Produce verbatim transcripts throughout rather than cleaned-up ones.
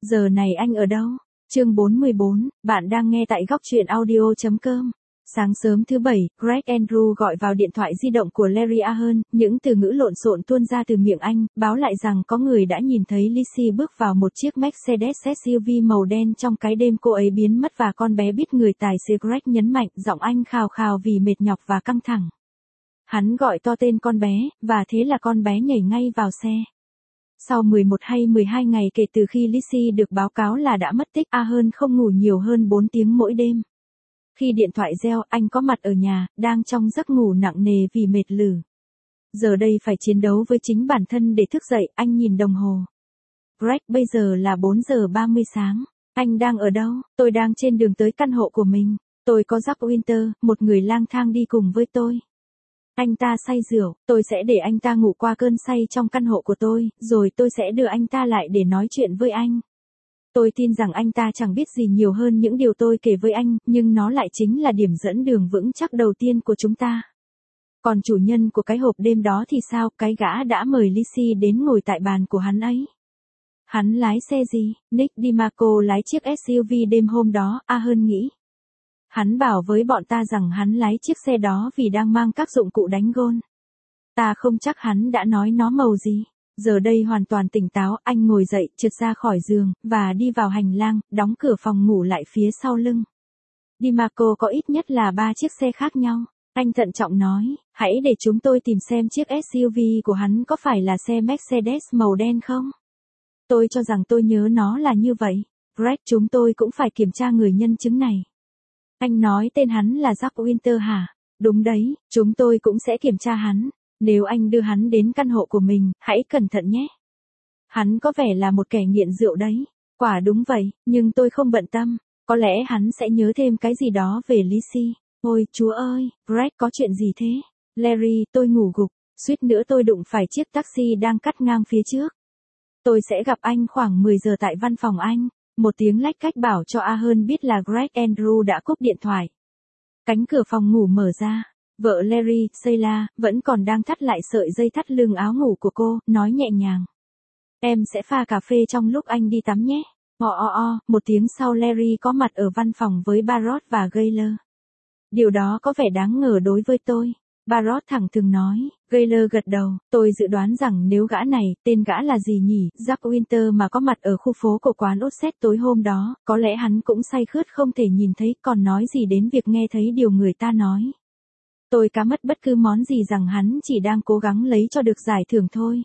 Giờ này anh ở đâu? Chương bốn mươi bốn, bạn đang nghe tại góc truyện audio chấm com. Sáng sớm thứ bảy, Greg Andrew gọi vào điện thoại di động của Larry Ahern, những từ ngữ lộn xộn tuôn ra từ miệng anh, báo lại rằng có người đã nhìn thấy Lizzie bước vào một chiếc Mercedes ét u vê màu đen trong cái đêm cô ấy biến mất và con bé biết người tài xế. Greg nhấn mạnh, giọng anh khào khào vì mệt nhọc và căng thẳng. Hắn gọi to tên con bé, và thế là con bé nhảy ngay vào xe. Sau mười một hay mười hai ngày kể từ khi Lizzie được báo cáo là đã mất tích, Ahern không ngủ nhiều hơn bốn tiếng mỗi đêm. Khi điện thoại reo, anh có mặt ở nhà, đang trong giấc ngủ nặng nề vì mệt lử. Giờ đây phải chiến đấu với chính bản thân để thức dậy, anh nhìn đồng hồ. Greg, bây giờ là bốn giờ ba mươi sáng. Anh đang ở đâu? Tôi đang trên đường tới căn hộ của mình. Tôi có Jack Winter, một người lang thang đi cùng với tôi. Anh ta say rượu, tôi sẽ để anh ta ngủ qua cơn say trong căn hộ của tôi, rồi tôi sẽ đưa anh ta lại để nói chuyện với anh. Tôi tin rằng anh ta chẳng biết gì nhiều hơn những điều tôi kể với anh, nhưng nó lại chính là điểm dẫn đường vững chắc đầu tiên của chúng ta. Còn chủ nhân của cái hộp đêm đó thì sao? Cái gã đã mời Lizzie đến ngồi tại bàn của hắn ấy. Hắn lái xe gì? Nick DiMarco lái chiếc ét u vê đêm hôm đó, Ahern nghĩ. Hắn bảo với bọn ta rằng hắn lái chiếc xe đó vì đang mang các dụng cụ đánh gôn. Ta không chắc hắn đã nói nó màu gì. Giờ đây hoàn toàn tỉnh táo, anh ngồi dậy, trượt ra khỏi giường, và đi vào hành lang, đóng cửa phòng ngủ lại phía sau lưng. DiMarco có ít nhất là ba chiếc xe khác nhau. Anh thận trọng nói, hãy để chúng tôi tìm xem chiếc ét u vê của hắn có phải là xe Mercedes màu đen không? Tôi cho rằng tôi nhớ nó là như vậy. Greg, chúng tôi cũng phải kiểm tra người nhân chứng này. Anh nói tên hắn là Jack Winter hả? Đúng đấy, chúng tôi cũng sẽ kiểm tra hắn. Nếu anh đưa hắn đến căn hộ của mình, hãy cẩn thận nhé. Hắn có vẻ là một kẻ nghiện rượu đấy. Quả đúng vậy, nhưng tôi không bận tâm. Có lẽ hắn sẽ nhớ thêm cái gì đó về Lizzie. Ôi chúa ơi, Greg, có chuyện gì thế? Larry, tôi ngủ gục. Suýt nữa tôi đụng phải chiếc taxi đang cắt ngang phía trước. Tôi sẽ gặp anh khoảng mười giờ tại văn phòng anh. Một tiếng lách cách bảo cho Ahern biết là Greg Andrew đã cúp điện thoại. Cánh cửa phòng ngủ mở ra. Vợ Larry, Sheila, vẫn còn đang thắt lại sợi dây thắt lưng áo ngủ của cô, nói nhẹ nhàng. Em sẽ pha cà phê trong lúc anh đi tắm nhé. O o o, một tiếng sau Larry có mặt ở văn phòng với Barrot và Gaylor. Điều đó có vẻ đáng ngờ đối với tôi. Barrot thẳng thừng nói. Gaylor gật đầu, tôi dự đoán rằng nếu gã này, tên gã là gì nhỉ, Jack Winter mà có mặt ở khu phố của quán Osset tối hôm đó, có lẽ hắn cũng say khướt không thể nhìn thấy, còn nói gì đến việc nghe thấy điều người ta nói. Tôi cá mất bất cứ món gì rằng hắn chỉ đang cố gắng lấy cho được giải thưởng thôi.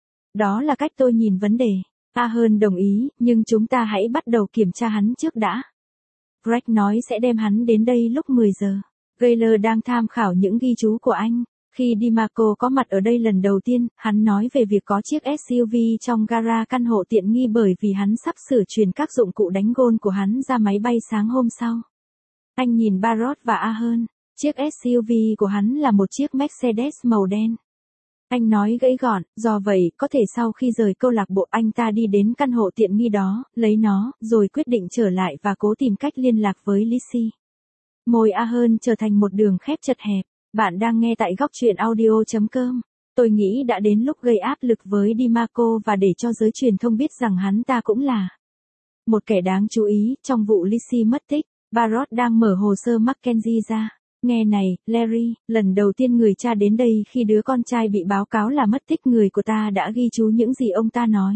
Đó là cách tôi nhìn vấn đề. Ahern đồng ý, nhưng chúng ta hãy bắt đầu kiểm tra hắn trước đã. Greg nói sẽ đem hắn đến đây lúc mười giờ. Gaylor đang tham khảo những ghi chú của anh. Khi DiMarco có mặt ở đây lần đầu tiên, hắn nói về việc có chiếc ét u vê trong gara căn hộ tiện nghi bởi vì hắn sắp sửa chuyển các dụng cụ đánh gôn của hắn ra máy bay sáng hôm sau. Anh nhìn Barrot và Ahern. Chiếc ét u vê của hắn là một chiếc Mercedes màu đen. Anh nói gãy gọn, do vậy, có thể sau khi rời câu lạc bộ anh ta đi đến căn hộ tiện nghi đó, lấy nó, rồi quyết định trở lại và cố tìm cách liên lạc với Lizzie. Môi Ahern trở thành một đường khép chật hẹp. Bạn đang nghe tại góc truyện audio chấm com. Tôi nghĩ đã đến lúc gây áp lực với DiMarco và để cho giới truyền thông biết rằng hắn ta cũng là một kẻ đáng chú ý trong vụ Lizzie mất tích. Barrot đang mở hồ sơ Mackenzie ra. Nghe này, Larry, lần đầu tiên người cha đến đây khi đứa con trai bị báo cáo là mất tích, người của ta đã ghi chú những gì ông ta nói.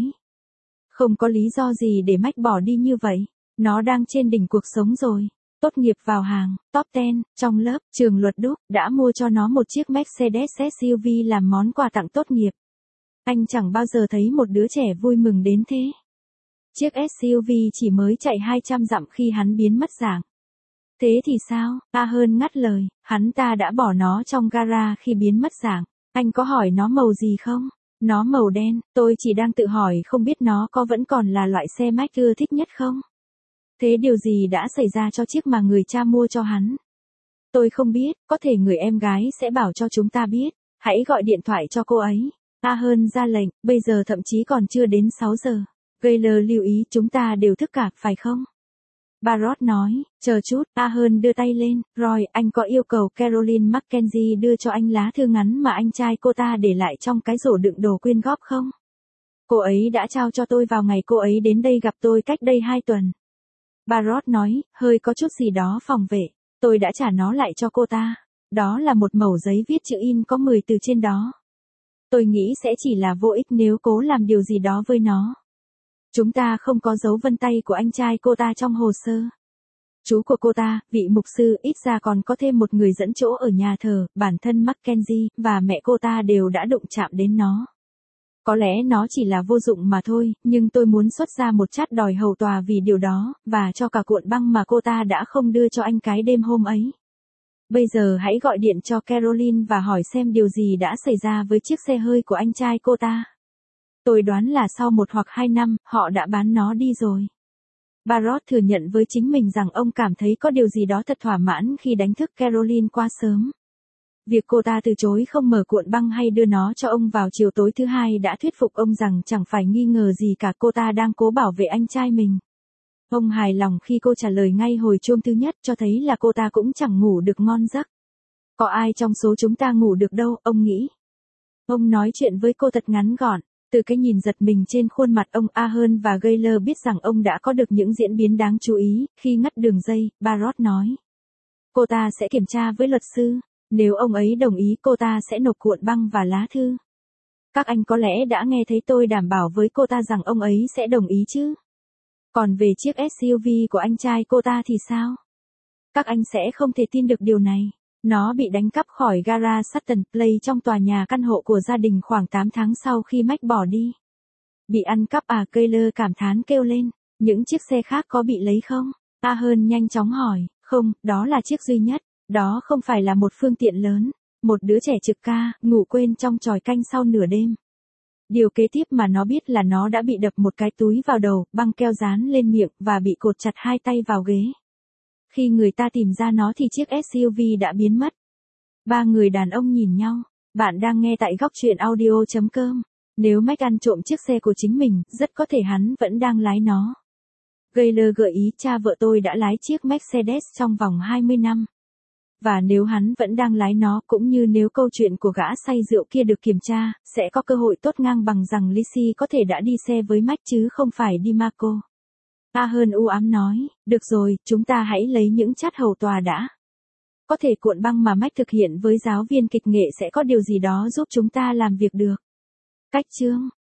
Không có lý do gì để mách bỏ đi như vậy. Nó đang trên đỉnh cuộc sống rồi. Tốt nghiệp vào hàng, top mười, trong lớp, trường luật Đúc, đã mua cho nó một chiếc Mercedes ét u vê làm món quà tặng tốt nghiệp. Anh chẳng bao giờ thấy một đứa trẻ vui mừng đến thế. Chiếc ét u vê chỉ mới chạy hai trăm dặm khi hắn biến mất dạng. Thế thì sao? Ahern ngắt lời, hắn ta đã bỏ nó trong gara khi biến mất dạng. Anh có hỏi nó màu gì không? Nó màu đen, tôi chỉ đang tự hỏi không biết nó có vẫn còn là loại xe Mac ưa thích nhất không? Thế điều gì đã xảy ra cho chiếc mà người cha mua cho hắn? Tôi không biết, có thể người em gái sẽ bảo cho chúng ta biết. Hãy gọi điện thoại cho cô ấy. Ahern ra lệnh, bây giờ thậm chí còn chưa đến sáu giờ. Gaylor lưu ý, chúng ta đều thức cả, phải không? Barrot nói, chờ chút, Ahern đưa tay lên. Roy, anh có yêu cầu Caroline Mackenzie đưa cho anh lá thư ngắn mà anh trai cô ta để lại trong cái rổ đựng đồ quyên góp không? Cô ấy đã trao cho tôi vào ngày cô ấy đến đây gặp tôi cách đây hai tuần. Barrot nói, hơi có chút gì đó phòng vệ. Tôi đã trả nó lại cho cô ta. Đó là một mẩu giấy viết chữ in có mười từ trên đó. Tôi nghĩ sẽ chỉ là vô ích nếu cố làm điều gì đó với nó. Chúng ta không có dấu vân tay của anh trai cô ta trong hồ sơ. Chú của cô ta, vị mục sư, ít ra còn có thêm một người dẫn chỗ ở nhà thờ, bản thân Mackenzie, và mẹ cô ta đều đã đụng chạm đến nó. Có lẽ nó chỉ là vô dụng mà thôi, nhưng tôi muốn xuất ra một chát đòi hầu tòa vì điều đó, và cho cả cuộn băng mà cô ta đã không đưa cho anh cái đêm hôm ấy. Bây giờ hãy gọi điện cho Caroline và hỏi xem điều gì đã xảy ra với chiếc xe hơi của anh trai cô ta. Tôi đoán là sau một hoặc hai năm, họ đã bán nó đi rồi. Barrot thừa nhận với chính mình rằng ông cảm thấy có điều gì đó thật thỏa mãn khi đánh thức Caroline quá sớm. Việc cô ta từ chối không mở cuộn băng hay đưa nó cho ông vào chiều tối thứ hai đã thuyết phục ông rằng chẳng phải nghi ngờ gì cả, cô ta đang cố bảo vệ anh trai mình. Ông hài lòng khi cô trả lời ngay hồi chuông thứ nhất, cho thấy là cô ta cũng chẳng ngủ được ngon giấc. Có ai trong số chúng ta ngủ được đâu, ông nghĩ. Ông nói chuyện với cô thật ngắn gọn. Từ cái nhìn giật mình trên khuôn mặt ông, Ahern và Gaylor biết rằng ông đã có được những diễn biến đáng chú ý. Khi ngắt đường dây, Barrot nói. Cô ta sẽ kiểm tra với luật sư. Nếu ông ấy đồng ý, cô ta sẽ nộp cuộn băng và lá thư. Các anh có lẽ đã nghe thấy tôi đảm bảo với cô ta rằng ông ấy sẽ đồng ý chứ. Còn về chiếc ét u vê của anh trai cô ta thì sao? Các anh sẽ không thể tin được điều này. Nó bị đánh cắp khỏi gara Sutton Place trong tòa nhà căn hộ của gia đình khoảng tám tháng sau khi Mac bỏ đi. Bị ăn cắp à? Gaylor cảm thán kêu lên. Những chiếc xe khác có bị lấy không? Ahern nhanh chóng hỏi. Không, đó là chiếc duy nhất. Đó không phải là một phương tiện lớn. Một đứa trẻ trực ca, ngủ quên trong chòi canh sau nửa đêm. Điều kế tiếp mà nó biết là nó đã bị đập một cái túi vào đầu, băng keo dán lên miệng, và bị cột chặt hai tay vào ghế. Khi người ta tìm ra nó thì chiếc ét u vê đã biến mất. Ba người đàn ông nhìn nhau. Bạn đang nghe tại góc truyện audio chấm com. Nếu Mac ăn trộm chiếc xe của chính mình, rất có thể hắn vẫn đang lái nó. Gaylor gợi ý, cha vợ tôi đã lái chiếc Mercedes trong vòng hai mươi năm. Và nếu hắn vẫn đang lái nó, cũng như nếu câu chuyện của gã say rượu kia được kiểm tra, sẽ có cơ hội tốt ngang bằng rằng Lizzie có thể đã đi xe với Mac chứ không phải đi Marco. Ahern u ám nói, được rồi, chúng ta hãy lấy những chát hầu tòa đã. Có thể cuộn băng mà Mac thực hiện với giáo viên kịch nghệ sẽ có điều gì đó giúp chúng ta làm việc được. Cách chương